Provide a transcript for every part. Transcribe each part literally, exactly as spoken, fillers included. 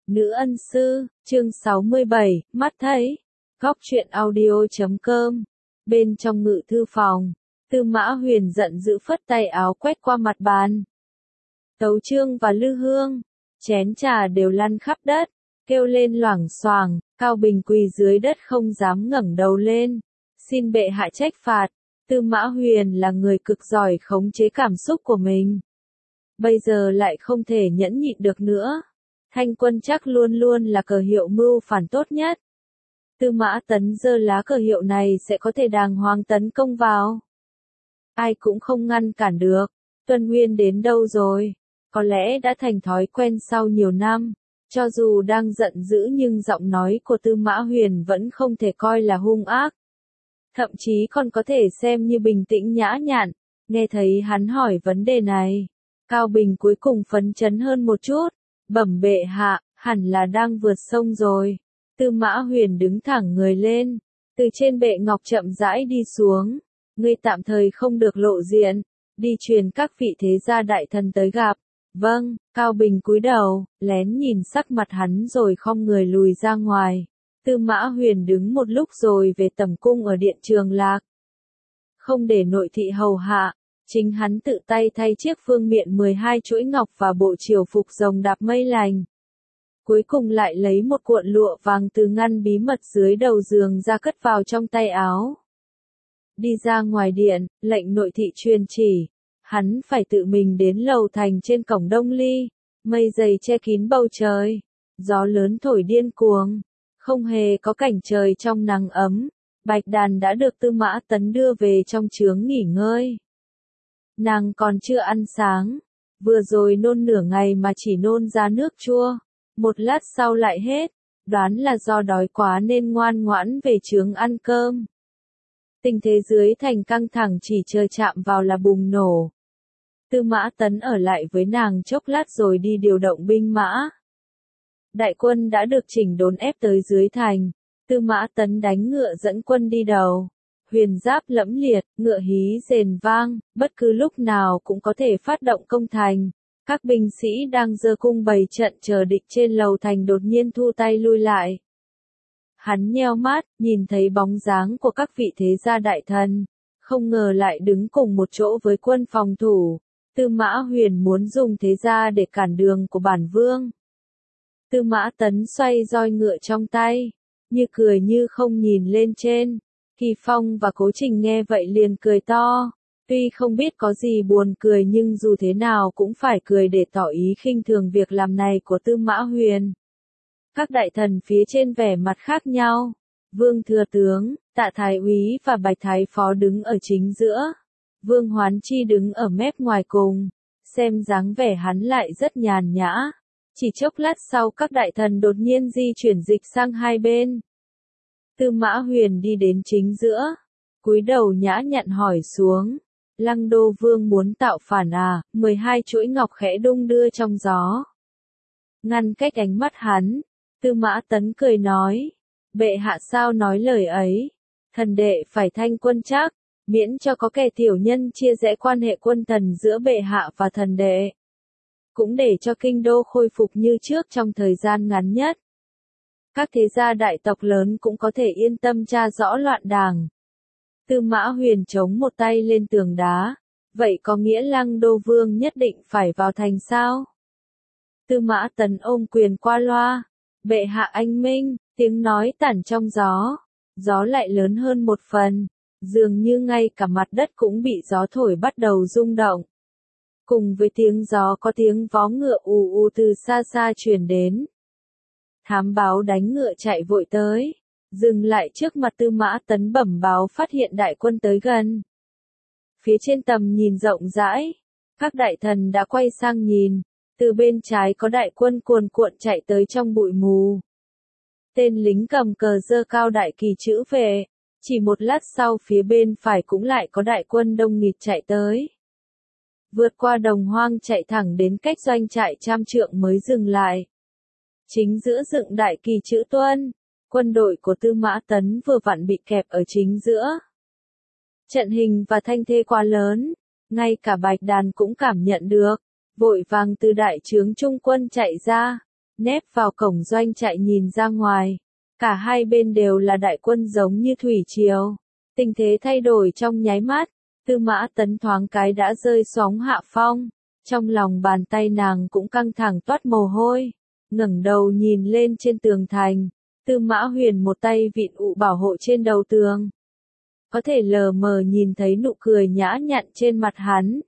Nữ ân sư, chương sáu mươi bảy, mắt thấy. Góc truyện audio chấm com. Bên trong ngự thư phòng, Tư Mã Huyền giận dữ phất tay áo quét qua mặt bàn. Tấu Chương và Lư Hương, chén trà đều lăn khắp đất, kêu lên loảng xoảng, Cao Bình quỳ dưới đất không dám ngẩng đầu lên. Xin bệ hạ trách phạt, Tư Mã Huyền là người cực giỏi khống chế cảm xúc của mình. Bây giờ lại không thể nhẫn nhịn được nữa. Thanh quân chắc luôn luôn là cờ hiệu mưu phản tốt nhất. Tư Mã Tấn giơ lá cờ hiệu này sẽ có thể đàng hoàng tấn công vào. Ai cũng không ngăn cản được. Tuân Nguyên đến đâu rồi? Có lẽ đã thành thói quen sau nhiều năm. Cho dù đang giận dữ nhưng giọng nói của Tư Mã Huyền vẫn không thể coi là hung ác. Thậm chí còn có thể xem như bình tĩnh nhã nhặn. Nghe thấy hắn hỏi vấn đề này, Cao Bình cuối cùng phấn chấn hơn một chút. Bẩm bệ hạ, hẳn là đang vượt sông rồi. Tư Mã Huyền đứng thẳng người lên, từ trên bệ ngọc chậm rãi đi xuống. Ngươi tạm thời không được lộ diện, đi truyền các vị thế gia đại thần tới gặp. Vâng, Cao Bình cúi đầu, lén nhìn sắc mặt hắn rồi khom người lùi ra ngoài. Tư Mã Huyền đứng một lúc rồi về tầm cung ở điện Trường Lạc. Không để nội thị hầu hạ, chính hắn tự tay thay chiếc vương miện mười hai chuỗi ngọc và bộ triều phục rồng đạp mây lành. Cuối cùng lại lấy một cuộn lụa vàng từ ngăn bí mật dưới đầu giường ra cất vào trong tay áo. Đi ra ngoài điện, lệnh nội thị truyền chỉ, hắn phải tự mình đến lầu thành trên cổng Đông Ly. Mây dày che kín bầu trời, gió lớn thổi điên cuồng, không hề có cảnh trời trong nắng ấm. Bạch Đàn đã được Tư Mã Tấn đưa về trong trướng nghỉ ngơi. Nàng còn chưa ăn sáng, vừa rồi nôn nửa ngày mà chỉ nôn ra nước chua, một lát sau lại hết, đoán là do đói quá nên ngoan ngoãn về trướng ăn cơm. Tình thế dưới thành căng thẳng chỉ chờ chạm vào là bùng nổ. Tư Mã Tấn ở lại với nàng chốc lát rồi đi điều động binh mã. Đại quân đã được chỉnh đốn ép tới dưới thành, Tư Mã Tấn đánh ngựa dẫn quân đi đầu. Huyền giáp lẫm liệt, ngựa hí rền vang, bất cứ lúc nào cũng có thể phát động công thành. Các binh sĩ đang giơ cung bày trận chờ địch trên lầu thành đột nhiên thu tay lui lại. Hắn nheo mắt, nhìn thấy bóng dáng của các vị thế gia đại thần, không ngờ lại đứng cùng một chỗ với quân phòng thủ. Tư Mã Huyền muốn dùng thế gia để cản đường của bản vương. Tư Mã Tấn xoay roi ngựa trong tay, như cười như không nhìn lên trên. Kỳ Phong và Cố Trình nghe vậy liền cười to, tuy không biết có gì buồn cười nhưng dù thế nào cũng phải cười để tỏ ý khinh thường việc làm này của Tư Mã Huyền. Các đại thần phía trên vẻ mặt khác nhau, Vương Thừa Tướng, Tạ Thái Úy và Bạch Thái Phó đứng ở chính giữa, Vương Hoán Chi đứng ở mép ngoài cùng, xem dáng vẻ hắn lại rất nhàn nhã. Chỉ chốc lát sau các đại thần đột nhiên di chuyển dịch sang hai bên. Tư Mã Huyền đi đến chính giữa, cúi đầu nhã nhặn hỏi xuống, Lăng Đô Vương muốn tạo phản à? mười hai chuỗi ngọc khẽ đung đưa trong gió. Ngăn cách ánh mắt hắn, Tư Mã Tấn cười nói, bệ hạ sao nói lời ấy, thần đệ phải thanh quân chắc, miễn cho có kẻ tiểu nhân chia rẽ quan hệ quân thần giữa bệ hạ và thần đệ. Cũng để cho kinh đô khôi phục như trước trong thời gian ngắn nhất. Các thế gia đại tộc lớn cũng có thể yên tâm tra rõ loạn đảng. Tư Mã Huyền chống một tay lên tường đá, vậy có nghĩa Lăng Đô Vương nhất định phải vào thành sao? Tư Mã Tấn ôm quyền qua loa, bệ hạ anh minh, tiếng nói tản trong gió, gió lại lớn hơn một phần, dường như ngay cả mặt đất cũng bị gió thổi bắt đầu rung động. Cùng với tiếng gió có tiếng vó ngựa ù ù từ xa xa truyền đến. Thám báo đánh ngựa chạy vội tới, dừng lại trước mặt Tư Mã Tấn bẩm báo phát hiện đại quân tới gần. Phía trên tầm nhìn rộng rãi, các đại thần đã quay sang nhìn, từ bên trái có đại quân cuồn cuộn chạy tới trong bụi mù. Tên lính cầm cờ giơ cao đại kỳ chữ về, chỉ một lát sau phía bên phải cũng lại có đại quân đông nghịt chạy tới. Vượt qua đồng hoang chạy thẳng đến cách doanh trại trăm trượng mới dừng lại. Chính giữa dựng đại kỳ chữ Tuân, quân đội của Tư Mã Tấn vừa vặn bị kẹp ở chính giữa. Trận hình và thanh thế quá lớn, ngay cả Bạch Đàn cũng cảm nhận được, vội vàng từ đại trướng trung quân chạy ra, nép vào cổng doanh trại nhìn ra ngoài. Cả hai bên đều là đại quân giống như thủy triều. Tình thế thay đổi trong nháy mắt, Tư Mã Tấn thoáng cái đã rơi sóng hạ phong. Trong lòng bàn tay nàng cũng căng thẳng toát mồ hôi. Ngẩng đầu nhìn lên trên tường thành, Tư Mã Huyền một tay vịn ụ bảo hộ trên đầu tường. Có thể lờ mờ nhìn thấy nụ cười nhã nhặn trên mặt hắn.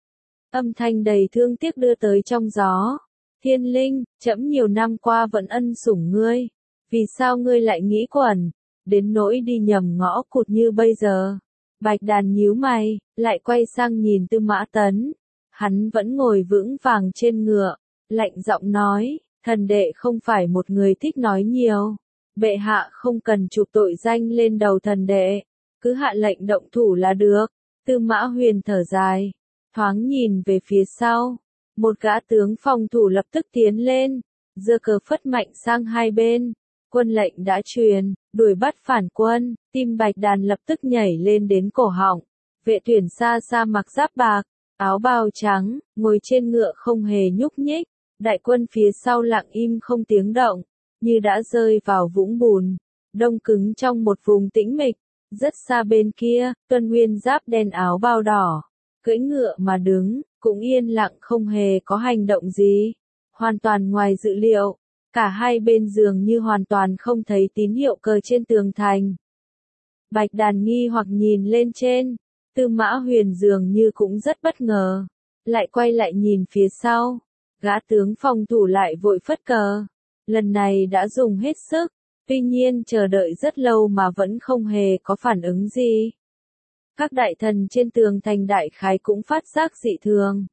Âm thanh đầy thương tiếc đưa tới trong gió. Thiên Linh, trẫm nhiều năm qua vẫn ân sủng ngươi. Vì sao ngươi lại nghĩ quẩn, đến nỗi đi nhầm ngõ cụt như bây giờ? Bạch Đàn nhíu mày, lại quay sang nhìn Tư Mã Tấn. Hắn vẫn ngồi vững vàng trên ngựa, lạnh giọng nói, thần đệ không phải một người thích nói nhiều. Bệ hạ không cần chụp tội danh lên đầu thần đệ, cứ hạ lệnh động thủ là được. Tư Mã Huyền thở dài, thoáng nhìn về phía sau. Một gã tướng phòng thủ lập tức tiến lên, giơ cờ phất mạnh sang hai bên. Quân lệnh đã truyền, đuổi bắt phản quân, tim Bạch Đàn lập tức nhảy lên đến cổ họng. Vệ Tuyển xa xa mặc giáp bạc, áo bào trắng, ngồi trên ngựa không hề nhúc nhích. Đại quân phía sau lặng im không tiếng động, như đã rơi vào vũng bùn, đông cứng trong một vùng tĩnh mịch. Rất xa bên kia, Tuân Nguyên giáp đen áo bào đỏ, cưỡi ngựa mà đứng, cũng yên lặng không hề có hành động gì. Hoàn toàn ngoài dự liệu, cả hai bên dường như hoàn toàn không thấy tín hiệu cờ trên tường thành. Bạch Đàn nghi hoặc nhìn lên trên, Tư Mã Huyền dường như cũng rất bất ngờ, lại quay lại nhìn phía sau, gã tướng phòng thủ lại vội phất cờ. Lần này đã dùng hết sức, tuy nhiên chờ đợi rất lâu mà vẫn không hề có phản ứng gì. Các đại thần trên tường thành đại khái cũng phát giác dị thường.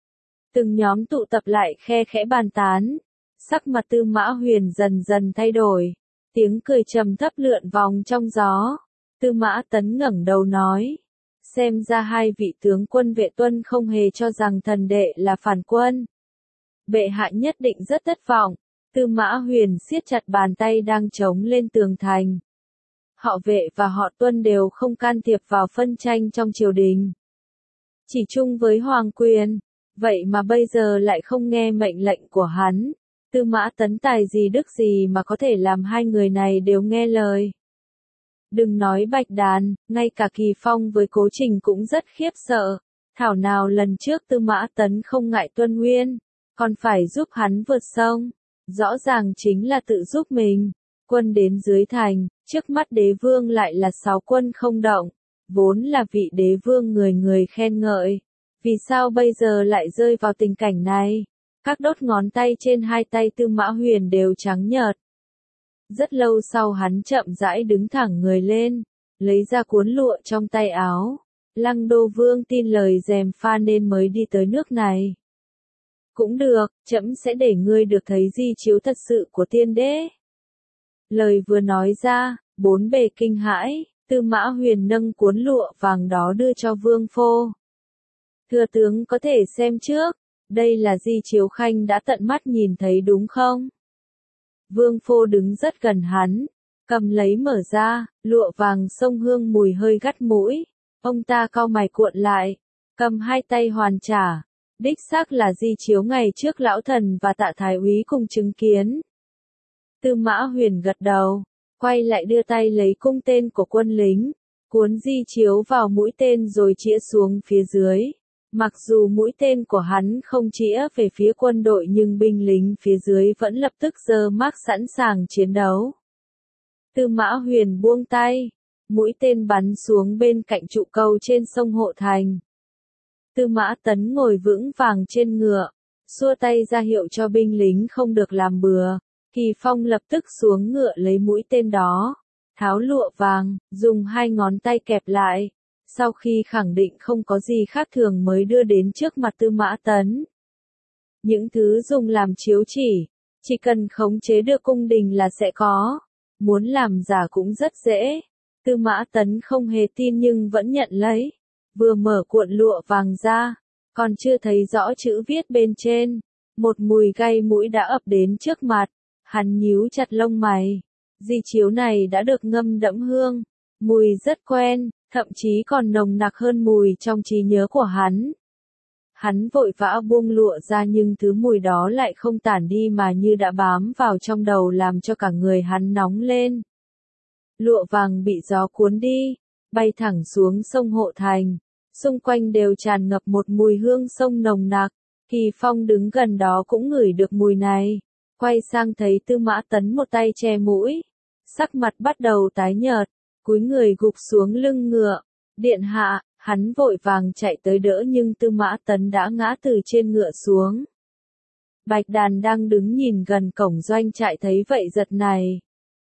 Từng nhóm tụ tập lại khe khẽ bàn tán, sắc mặt Tư Mã Huyền dần dần thay đổi, tiếng cười trầm thấp lượn vòng trong gió. Tư Mã Tấn ngẩng đầu nói, xem ra hai vị tướng quân Vệ Tuân không hề cho rằng thần đệ là phản quân. Bệ hạ nhất định rất thất vọng. Tư Mã Huyền siết chặt bàn tay đang chống lên tường thành. Họ Vệ và họ Tuân đều không can thiệp vào phân tranh trong triều đình, chỉ chung với hoàng quyền, vậy mà bây giờ lại không nghe mệnh lệnh của hắn. Tư Mã Tấn tài gì đức gì mà có thể làm hai người này đều nghe lời. Đừng nói Bạch Đàn, ngay cả Kỳ Phong với Cố Trình cũng rất khiếp sợ. Thảo nào lần trước Tư Mã Tấn không ngại Tuân Nguyên, còn phải giúp hắn vượt sông. Rõ ràng chính là tự giúp mình. Quân đến dưới thành, trước mắt đế vương lại là sáu quân không động, vốn là vị đế vương người người khen ngợi. Vì sao bây giờ lại rơi vào tình cảnh này? Các đốt ngón tay trên hai tay Tư Mã Huyền đều trắng nhợt. Rất lâu sau hắn chậm rãi đứng thẳng người lên, lấy ra cuốn lụa trong tay áo. Lăng Đô Vương tin lời gièm pha nên mới đi tới nước này. Cũng được, trẫm sẽ để ngươi được thấy di chiếu thật sự của tiên đế. Lời vừa nói ra, bốn bề kinh hãi, Tư Mã Huyền nâng cuốn lụa vàng đó đưa cho Vương Phô. Thưa tướng có thể xem trước, đây là di chiếu khanh đã tận mắt nhìn thấy đúng không? Vương Phô đứng rất gần hắn, cầm lấy mở ra, lụa vàng sông hương mùi hơi gắt mũi. Ông ta cau mày cuộn lại, cầm hai tay hoàn trả. Đích xác là di chiếu ngày trước lão thần và Tạ Thái úy cùng chứng kiến. Tư Mã Huyền gật đầu, quay lại đưa tay lấy cung tên của quân lính, cuốn di chiếu vào mũi tên rồi chĩa xuống phía dưới. Mặc dù mũi tên của hắn không chĩa về phía quân đội nhưng binh lính phía dưới vẫn lập tức giơ mác sẵn sàng chiến đấu. Tư Mã Huyền buông tay, mũi tên bắn xuống bên cạnh trụ cầu trên sông Hộ Thành. Tư Mã Tấn ngồi vững vàng trên ngựa, xua tay ra hiệu cho binh lính không được làm bừa. Kỳ Phong lập tức xuống ngựa lấy mũi tên đó, tháo lụa vàng, dùng hai ngón tay kẹp lại. Sau khi khẳng định không có gì khác thường mới đưa đến trước mặt Tư Mã Tấn. Những thứ dùng làm chiếu chỉ, chỉ cần khống chế được cung đình là sẽ có. Muốn làm giả cũng rất dễ. Tư Mã Tấn không hề tin nhưng vẫn nhận lấy. Vừa mở cuộn lụa vàng ra, còn chưa thấy rõ chữ viết bên trên. Một mùi gai mũi đã ập đến trước mặt. Hắn nhíu chặt lông mày. Di chiếu này đã được ngâm đẫm hương. Mùi rất quen, thậm chí còn nồng nặc hơn mùi trong trí nhớ của hắn. Hắn vội vã buông lụa ra nhưng thứ mùi đó lại không tản đi mà như đã bám vào trong đầu làm cho cả người hắn nóng lên. Lụa vàng bị gió cuốn đi, bay thẳng xuống sông Hộ Thành. Xung quanh đều tràn ngập một mùi hương sông nồng nặc. Kỳ Phong đứng gần đó cũng ngửi được mùi này. Quay sang thấy Tư Mã Tấn một tay che mũi. Sắc mặt bắt đầu tái nhợt, cúi người gục xuống lưng ngựa. Điện hạ, hắn vội vàng chạy tới đỡ nhưng Tư Mã Tấn đã ngã từ trên ngựa xuống. Bạch Đàn đang đứng nhìn gần cổng doanh trại thấy vậy giật này.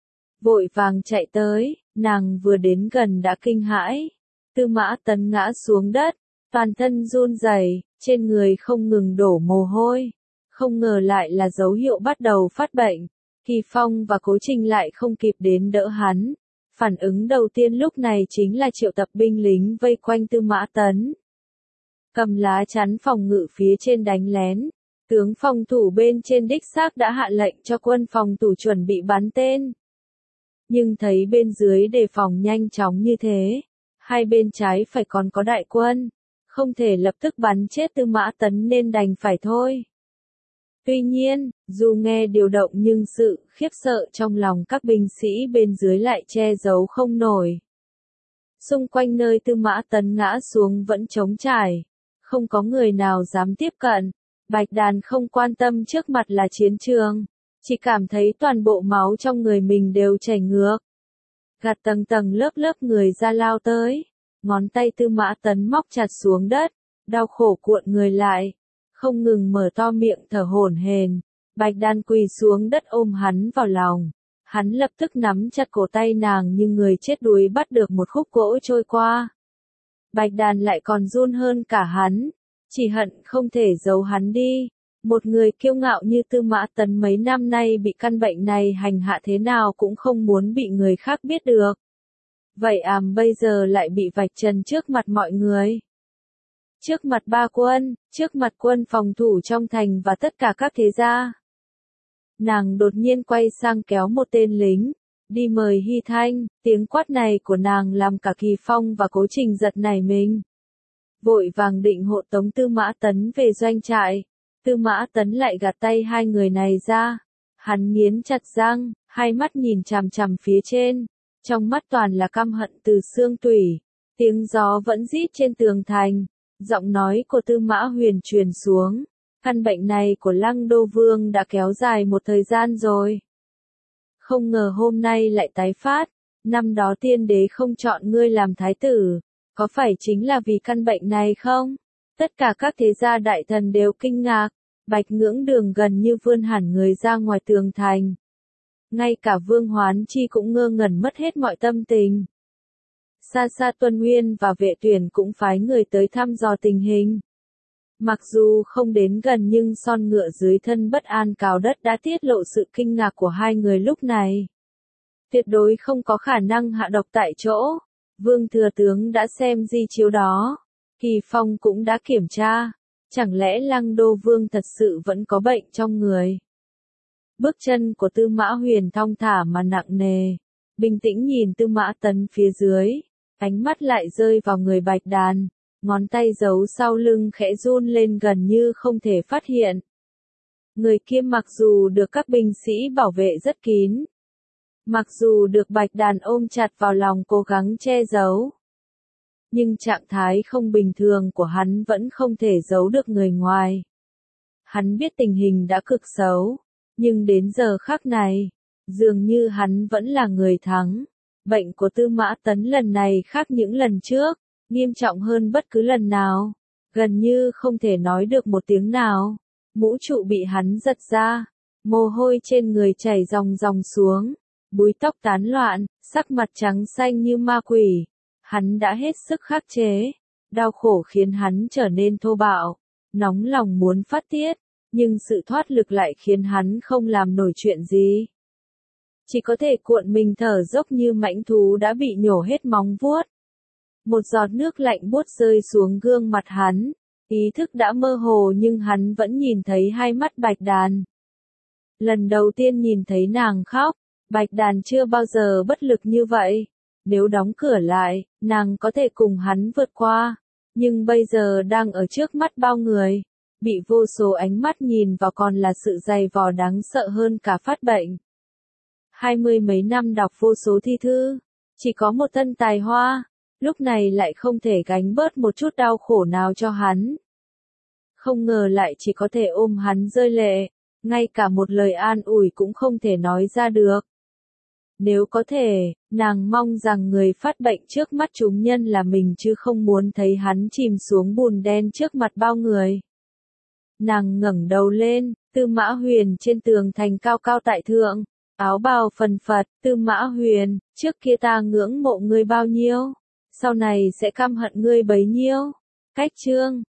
Vội vàng chạy tới, nàng vừa đến gần đã kinh hãi. Tư Mã Tấn ngã xuống đất, toàn thân run rẩy, trên người không ngừng đổ mồ hôi. Không ngờ lại là dấu hiệu bắt đầu phát bệnh. Kỳ Phong và Cố Trình lại không kịp đến đỡ hắn. Phản ứng đầu tiên lúc này chính là triệu tập binh lính vây quanh Tư Mã Tấn. Cầm lá chắn phòng ngự phía trên đánh lén. Tướng phòng thủ bên trên đích xác đã hạ lệnh cho quân phòng thủ chuẩn bị bắn tên. Nhưng thấy bên dưới đề phòng nhanh chóng như thế, hai bên trái phải còn có đại quân, không thể lập tức bắn chết Tư Mã Tấn nên đành phải thôi. Tuy nhiên, dù nghe điều động nhưng sự khiếp sợ trong lòng các binh sĩ bên dưới lại che giấu không nổi. Xung quanh nơi Tư Mã Tấn ngã xuống vẫn trống trải, không có người nào dám tiếp cận. Bạch Đàn không quan tâm trước mặt là chiến trường, chỉ cảm thấy toàn bộ máu trong người mình đều chảy ngược. Gạt tầng tầng lớp lớp người ra lao tới, ngón tay Tư Mã Tấn móc chặt xuống đất, đau khổ cuộn người lại, không ngừng mở to miệng thở hổn hển. Bạch Đàn quỳ xuống đất ôm hắn vào lòng, hắn lập tức nắm chặt cổ tay nàng như người chết đuối bắt được một khúc gỗ trôi qua. Bạch Đàn lại còn run hơn cả hắn, chỉ hận không thể giấu hắn đi. Một người kiêu ngạo như Tư Mã Tấn mấy năm nay bị căn bệnh này hành hạ thế nào cũng không muốn bị người khác biết được. Vậy àm bây giờ lại bị vạch trần trước mặt mọi người. Trước mặt ba quân, trước mặt quân phòng thủ trong thành và tất cả các thế gia. Nàng đột nhiên quay sang kéo một tên lính, đi mời Hy Thanh, tiếng quát này của nàng làm cả Kỳ Phong và Cố Trình giật nảy mình. Vội vàng định hộ tống Tư Mã Tấn về doanh trại. Tư Mã Tấn lại gạt tay hai người này ra. Hắn nghiến chặt răng, hai mắt nhìn chằm chằm phía trên. Trong mắt toàn là căm hận từ xương tủy. Tiếng gió vẫn rít trên tường thành. Giọng nói của Tư Mã Huyền truyền xuống. Căn bệnh này của Lăng Đô Vương đã kéo dài một thời gian rồi. Không ngờ hôm nay lại tái phát. Năm đó tiên đế không chọn ngươi làm thái tử. Có phải chính là vì căn bệnh này không? Tất cả các thế gia đại thần đều kinh ngạc. Bạch Ngưỡng Đường gần như vươn hẳn người ra ngoài tường thành. Ngay cả Vương Hoán Chi cũng ngơ ngẩn mất hết mọi tâm tình. Xa xa Tuân Nguyên và Vệ Tuyển cũng phái người tới thăm dò tình hình. Mặc dù không đến gần nhưng son ngựa dưới thân bất an cào đất đã tiết lộ sự kinh ngạc của hai người lúc này. Tuyệt đối không có khả năng hạ độc tại chỗ. Vương Thừa Tướng đã xem di chiếu đó. Kỳ Phong cũng đã kiểm tra. Chẳng lẽ Lăng Đô Vương thật sự vẫn có bệnh trong người? Bước chân của Tư Mã Huyền thong thả mà nặng nề. Bình tĩnh nhìn Tư Mã Tấn phía dưới. Ánh mắt lại rơi vào người Bạch Đàn. Ngón tay giấu sau lưng khẽ run lên gần như không thể phát hiện. Người kia mặc dù được các binh sĩ bảo vệ rất kín. Mặc dù được Bạch Đàn ôm chặt vào lòng cố gắng che giấu. Nhưng trạng thái không bình thường của hắn vẫn không thể giấu được người ngoài. Hắn biết tình hình đã cực xấu, nhưng đến giờ khắc này, dường như hắn vẫn là người thắng. Bệnh của Tư Mã Tấn lần này khác những lần trước, nghiêm trọng hơn bất cứ lần nào, gần như không thể nói được một tiếng nào. Mũ trụ bị hắn giật ra, mồ hôi trên người chảy ròng ròng xuống, búi tóc tán loạn, sắc mặt trắng xanh như ma quỷ. Hắn đã hết sức khắc chế, đau khổ khiến hắn trở nên thô bạo, nóng lòng muốn phát tiết, nhưng sự thoát lực lại khiến hắn không làm nổi chuyện gì. Chỉ có thể cuộn mình thở dốc như mãnh thú đã bị nhổ hết móng vuốt. Một giọt nước lạnh buốt rơi xuống gương mặt hắn, ý thức đã mơ hồ nhưng hắn vẫn nhìn thấy hai mắt Bạch Đàn. Lần đầu tiên nhìn thấy nàng khóc, Bạch Đàn chưa bao giờ bất lực như vậy. Nếu đóng cửa lại, nàng có thể cùng hắn vượt qua. nhưng bây giờ đang ở trước mắt bao người, bị vô số ánh mắt nhìn vào còn là sự dày vò đáng sợ hơn cả phát bệnh. Hai mươi mấy năm đọc vô số thi thư, chỉ có một thân tài hoa, lúc này lại không thể gánh bớt một chút đau khổ nào cho hắn. Không ngờ lại chỉ có thể ôm hắn rơi lệ, ngay cả một lời an ủi cũng không thể nói ra được. Nếu có thể, nàng mong rằng người phát bệnh trước mắt chúng nhân là mình chứ không muốn thấy hắn chìm xuống bùn đen trước mặt bao người. Nàng ngẩng đầu lên, Tư Mã Huyền trên tường thành cao cao tại thượng, áo bào phần phật, Tư Mã Huyền, trước kia ta ngưỡng mộ ngươi bao nhiêu, sau này sẽ căm hận ngươi bấy nhiêu. Cách chương